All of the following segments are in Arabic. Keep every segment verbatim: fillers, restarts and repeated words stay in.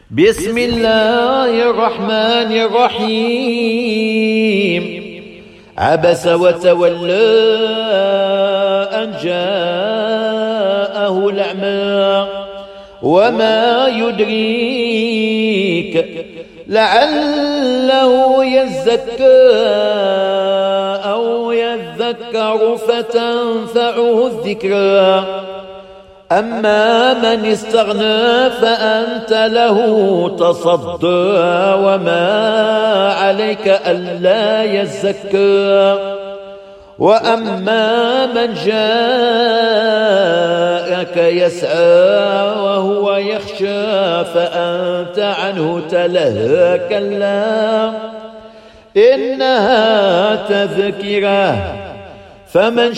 بسم الله الرحمن الرحيم. عبس وتولى أن جاءه الأعمى وما يدريك لعله يزكى أو يذكر فتنفعه الذكرى. أما من استغنى فأنت له تصدى وما عليك ألا يزكى. وأما من جاءك يسعى وهو يخشى فأنت عنه تلهى كلا إنها تذكرة فمن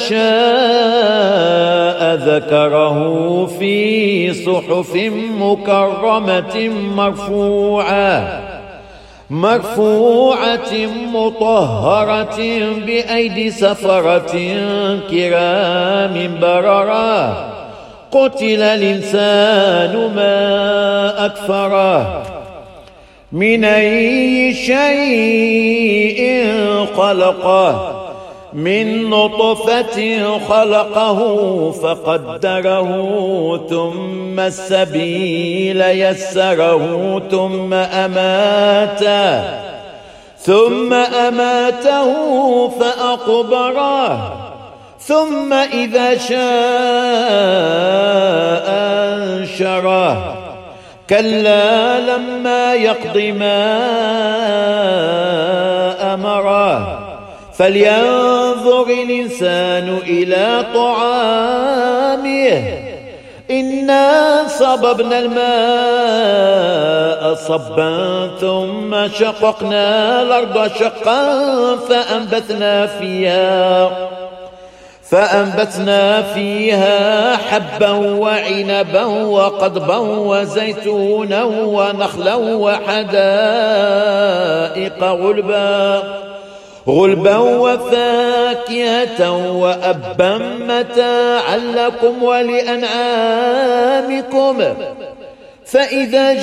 شاء ذكره في صحف مكرمة مرفوعة مرفوعة مطهرة بأيدي سفرة كرام بررة. قتل الإنسان ما أكفره من أي شيء خلقه من نطفة خلقه فقدره ثم السبيل يسره ثم أماته ثم أماته فأقبره ثم إذا شاء أنشره كلا لما يقض ما أمره. فلينظر الإنسان إلى طعامه إنا صببنا الماء صبا ثم شققنا الأرض شقا فأنبتنا فيها فأنبتنا فيها حبا وعنبا وقضبا وزيتونا ونخلا وحدائق غلبا غلبا وفاكهة وأبا متاعا لكم ولأنعامكم. فإذا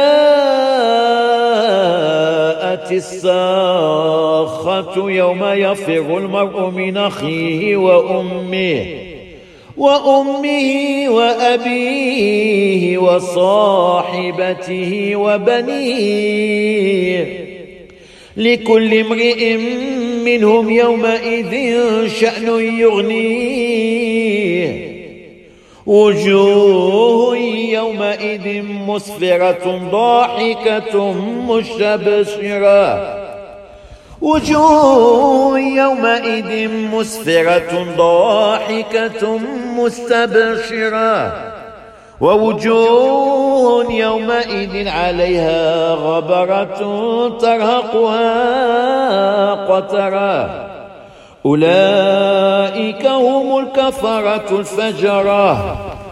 جاءت الصاخة يوم يفر المرء من أخيه وأمه وأمه وأبيه وصاحبته وبنيه لكل امرئ منهم يومئذ شأن يغنيه. وجوه يومئذ مسفرة ضاحكة مستبشرة وجوه يومئذ مسفرة ضاحكة مستبشرة ووجوه يومئذ عليها غبرة ترهقها قترة. أولئك هم الكفرة الفجرة.